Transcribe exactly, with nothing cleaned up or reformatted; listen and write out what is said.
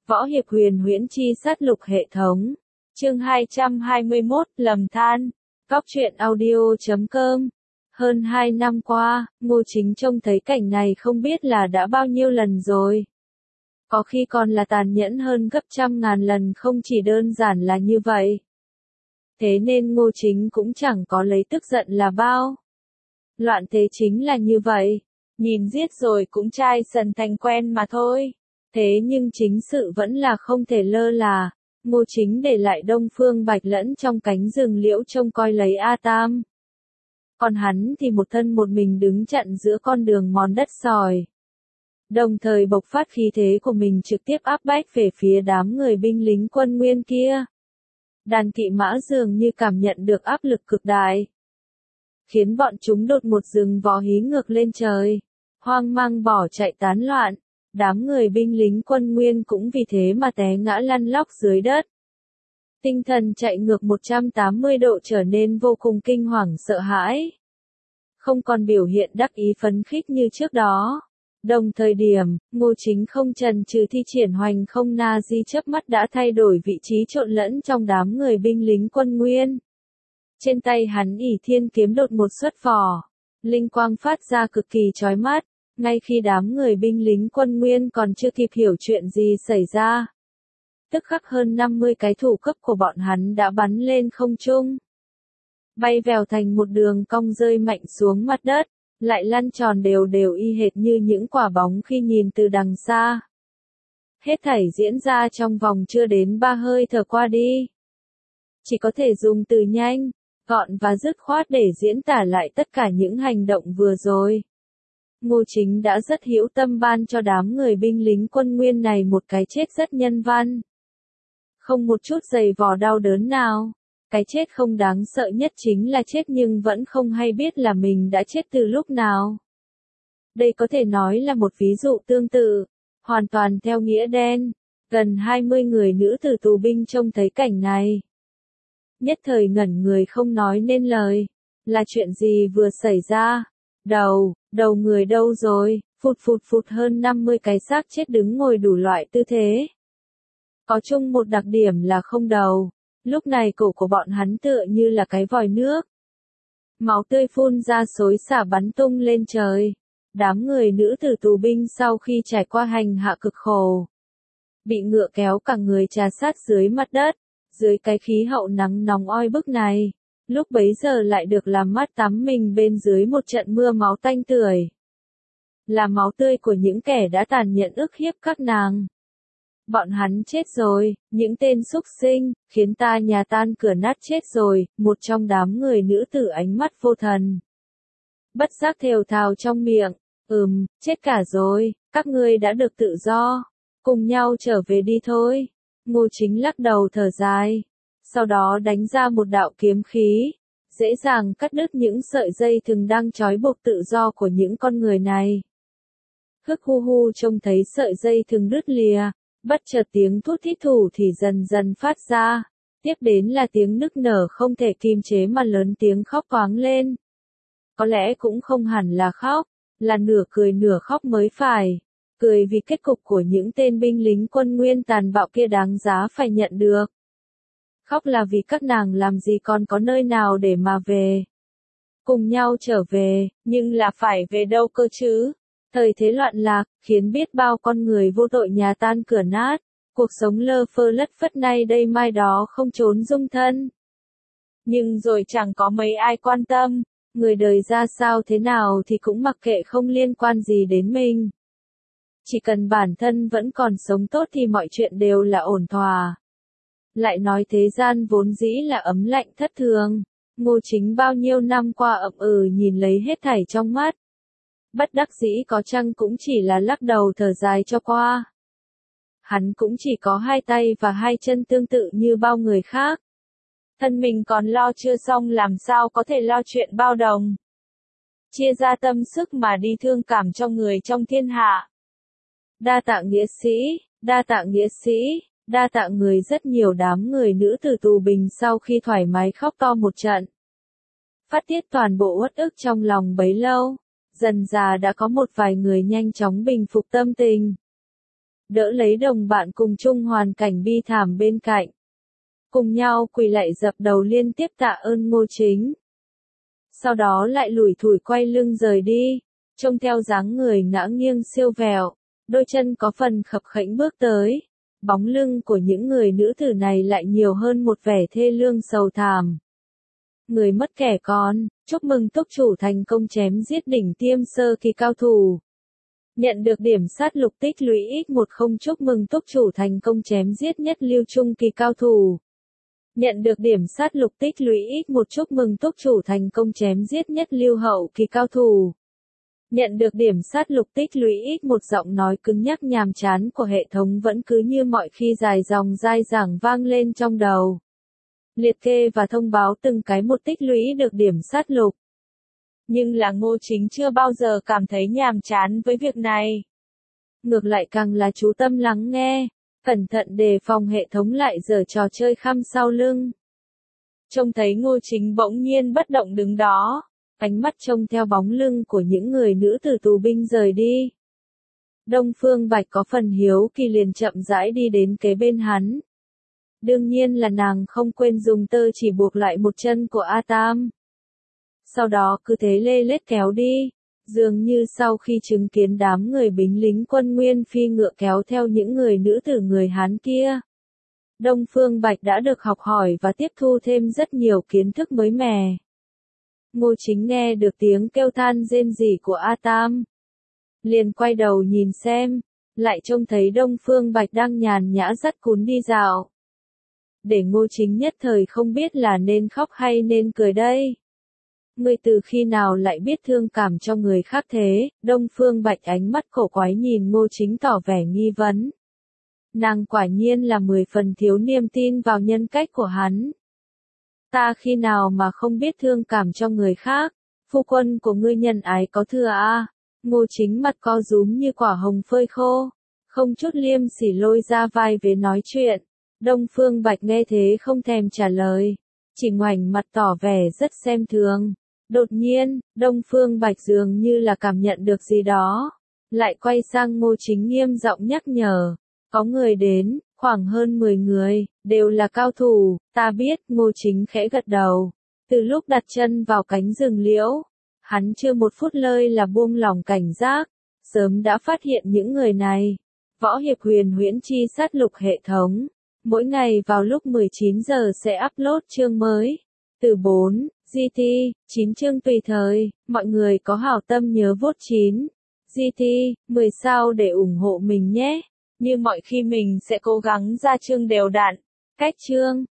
Võ Hiệp Huyền Huyễn Chi Sát Lục hệ thống. Chương hai trăm hai mươi mốt, Lầm Than. Góc truyện audio chấm com. Hơn hai năm qua, Ngô Chính trông thấy cảnh này không biết là đã bao nhiêu lần rồi. Có khi còn là tàn nhẫn hơn gấp trăm ngàn lần, không chỉ đơn giản là như vậy. Thế nên Ngô Chính cũng chẳng có lấy tức giận là bao. Loạn thế chính là như vậy. Nhìn giết rồi cũng chai sần thành quen mà thôi. Thế nhưng chính sự vẫn là không thể lơ là. Ngô Chính để lại Đông Phương Bạch lẫn trong cánh rừng liễu trông coi lấy A Tam. Còn hắn thì một thân một mình đứng chặn giữa con đường mòn đất sỏi. Đồng thời bộc phát khí thế của mình trực tiếp áp bách về phía đám người binh lính quân Nguyên kia. Đàn kỵ mã dường như cảm nhận được áp lực cực đại. Khiến bọn chúng đột một rừng vó hí ngược lên trời. Hoang mang bỏ chạy tán loạn. Đám người binh lính quân Nguyên cũng vì thế mà té ngã lăn lóc dưới đất. Tinh thần chạy ngược một trăm tám mươi độ trở nên vô cùng kinh hoàng sợ hãi. Không còn biểu hiện đắc ý phấn khích như trước đó. Đồng thời điểm, Ngô Chính không chần chừ thi triển hoành không na di chớp mắt đã thay đổi vị trí trộn lẫn trong đám người binh lính quân Nguyên. Trên tay hắn ỷ thiên kiếm đột một xuất vỏ. Linh quang phát ra cực kỳ chói mắt. Ngay khi đám người binh lính quân Nguyên còn chưa kịp hiểu chuyện gì xảy ra. Tức khắc hơn năm mươi cái thủ cấp của bọn hắn đã bắn lên không trung. Bay vèo thành một đường cong rơi mạnh xuống mặt đất, lại lăn tròn đều đều y hệt như những quả bóng khi nhìn từ đằng xa. Hết thảy diễn ra trong vòng chưa đến ba hơi thở qua đi. Chỉ có thể dùng từ nhanh, gọn và dứt khoát để diễn tả lại tất cả những hành động vừa rồi. Ngô Chính đã rất hữu tâm ban cho đám người binh lính quân Nguyên này một cái chết rất nhân văn. Không một chút giày vò đau đớn nào. Cái chết không đáng sợ nhất chính là chết nhưng vẫn không hay biết là mình đã chết từ lúc nào. Đây có thể nói là một ví dụ tương tự, hoàn toàn theo nghĩa đen. Gần hai mươi người nữ tử tù binh trông thấy cảnh này. Nhất thời ngẩn người không nói nên lời. Là chuyện gì vừa xảy ra? Đầu, đầu người đâu rồi? Phụt phụt phụt hơn năm mươi cái xác chết đứng ngồi đủ loại tư thế. Có chung một đặc điểm là không đầu. Lúc này cổ của bọn hắn tựa như là cái vòi nước. Máu tươi phun ra xối xả bắn tung lên trời. Đám người nữ tử tù binh sau khi trải qua hành hạ cực khổ. Bị ngựa kéo cả người trà sát dưới mặt đất. Dưới cái khí hậu nắng nóng oi bức này. Lúc bấy giờ lại được làm mát tắm mình bên dưới một trận mưa máu tanh tưởi. Là máu tươi của những kẻ đã tàn nhẫn ức hiếp các nàng. Bọn hắn chết rồi, những tên súc sinh, khiến ta nhà tan cửa nát chết rồi, một trong đám người nữ tử ánh mắt vô thần. Bất giác thều thào trong miệng, ừm, chết cả rồi, các ngươi đã được tự do, cùng nhau trở về đi thôi. Ngô Chính lắc đầu thở dài. Sau đó đánh ra một đạo kiếm khí, dễ dàng cắt đứt những sợi dây thừng đang trói buộc tự do của những con người này. Hức hu hu trông thấy sợi dây thừng đứt lìa, bất chợt tiếng thút thít thủ thì dần dần phát ra, tiếp đến là tiếng nức nở không thể kìm chế mà lớn tiếng khóc toáng lên. Có lẽ cũng không hẳn là khóc, là nửa cười nửa khóc mới phải, cười vì kết cục của những tên binh lính quân Nguyên tàn bạo kia đáng giá phải nhận được. Khóc là vì các nàng làm gì còn có nơi nào để mà về. Cùng nhau trở về, nhưng là phải về đâu cơ chứ? Thời thế loạn lạc, khiến biết bao con người vô tội nhà tan cửa nát. Cuộc sống lơ phơ lất phất nay đây mai đó không trốn dung thân. Nhưng rồi chẳng có mấy ai quan tâm. Người đời ra sao thế nào thì cũng mặc kệ, không liên quan gì đến mình. Chỉ cần bản thân vẫn còn sống tốt thì mọi chuyện đều là ổn thỏa. Lại nói thế gian vốn dĩ là ấm lạnh thất thường. Ngô Chính bao nhiêu năm qua ậm ừ nhìn lấy hết thảy trong mắt. Bất đắc dĩ có chăng cũng chỉ là lắc đầu thở dài cho qua. Hắn cũng chỉ có hai tay và hai chân tương tự như bao người khác. Thân mình còn lo chưa xong làm sao có thể lo chuyện bao đồng. Chia ra tâm sức mà đi thương cảm cho người trong thiên hạ. Đa tạ nghĩa sĩ, đa tạ nghĩa sĩ. Đa tạ người. Rất nhiều đám người nữ tử tù binh sau khi thoải mái khóc to một trận. Phát tiết toàn bộ uất ức trong lòng bấy lâu. Dần dà đã có một vài người nhanh chóng bình phục tâm tình. đỡ lấy đồng bạn cùng chung hoàn cảnh bi thảm bên cạnh. Cùng nhau quỳ lạy dập đầu liên tiếp tạ ơn Ngô Chính. Sau đó lại lủi thủi quay lưng rời đi, trông theo dáng người ngã nghiêng siêu vẹo, đôi chân có phần khập khẽnh bước tới. Bóng lưng của những người nữ tử này lại nhiều hơn một vẻ thê lương sầu thảm. Người mất kẻ còn, chúc mừng túc chủ thành công chém giết đỉnh tiêm sơ kỳ cao thủ. Nhận được điểm sát lục tích lũy x mười chúc mừng túc chủ thành công chém giết nhất lưu trung kỳ cao thủ. Nhận được điểm sát lục tích lũy x một chúc mừng túc chủ thành công chém giết nhất lưu hậu kỳ cao thủ. Nhận được điểm sát lục tích lũy x một giọng nói cứng nhắc nhàm chán của hệ thống vẫn cứ như mọi khi dài dòng dai dẳng vang lên trong đầu. Liệt kê và thông báo từng cái một tích lũy được điểm sát lục. Nhưng là Ngô Chính chưa bao giờ cảm thấy nhàm chán với việc này. Ngược lại càng là chú tâm lắng nghe, cẩn thận đề phòng hệ thống lại giở trò chơi khăm sau lưng. Trông thấy Ngô Chính bỗng nhiên bất động đứng đó, ánh mắt trông theo bóng lưng của những người nữ từ tù binh rời đi. Đông Phương Bạch có phần hiếu kỳ liền chậm rãi đi đến kế bên hắn. Đương nhiên là nàng không quên dùng tơ chỉ buộc lại một chân của A Tam. Sau đó cứ thế lê lết kéo đi, dường như sau khi chứng kiến đám người bính lính quân Nguyên phi ngựa kéo theo những người nữ tử người Hán kia. Đông Phương Bạch đã được học hỏi và tiếp thu thêm rất nhiều kiến thức mới mẻ. Ngô Chính nghe được tiếng kêu than rên rỉ của A Tam. Liền quay đầu nhìn xem, lại trông thấy Đông Phương Bạch đang nhàn nhã dắt cún đi dạo. Để Ngô Chính nhất thời không biết là nên khóc hay nên cười đây. Ngươi từ khi nào lại biết thương cảm cho người khác thế? Đông Phương Bạch ánh mắt cổ quái nhìn Ngô Chính tỏ vẻ nghi vấn. Nàng quả nhiên là mười phần thiếu niềm tin vào nhân cách của hắn. Ta khi nào mà không biết thương cảm cho người khác, phu quân của ngươi nhân ái có thừa à? Ngô Chính mặt co rúm như quả hồng phơi khô, không chút liêm sỉ lôi ra vai vế nói chuyện. Đông Phương Bạch nghe thế không thèm trả lời, chỉ ngoảnh mặt tỏ vẻ rất xem thường. Đột nhiên, Đông Phương Bạch dường như là cảm nhận được gì đó, lại quay sang Ngô Chính nghiêm giọng nhắc nhở. Có người đến, khoảng hơn mười người, đều là cao thủ, ta biết. Ngô Chính khẽ gật đầu. Từ lúc đặt chân vào cánh rừng liễu, hắn chưa một phút lơi là buông lỏng cảnh giác, sớm đã phát hiện những người này. Võ Hiệp Huyền Huyễn Chi sát lục hệ thống, mỗi ngày vào lúc mười chín giờ sẽ upload chương mới. Từ bốn, giê tê, chín chương tùy thời, mọi người có hảo tâm nhớ vote chín, giê tê, mười sao để ủng hộ mình nhé. Như mọi khi mình sẽ cố gắng ra chương đều đặn, cách chương.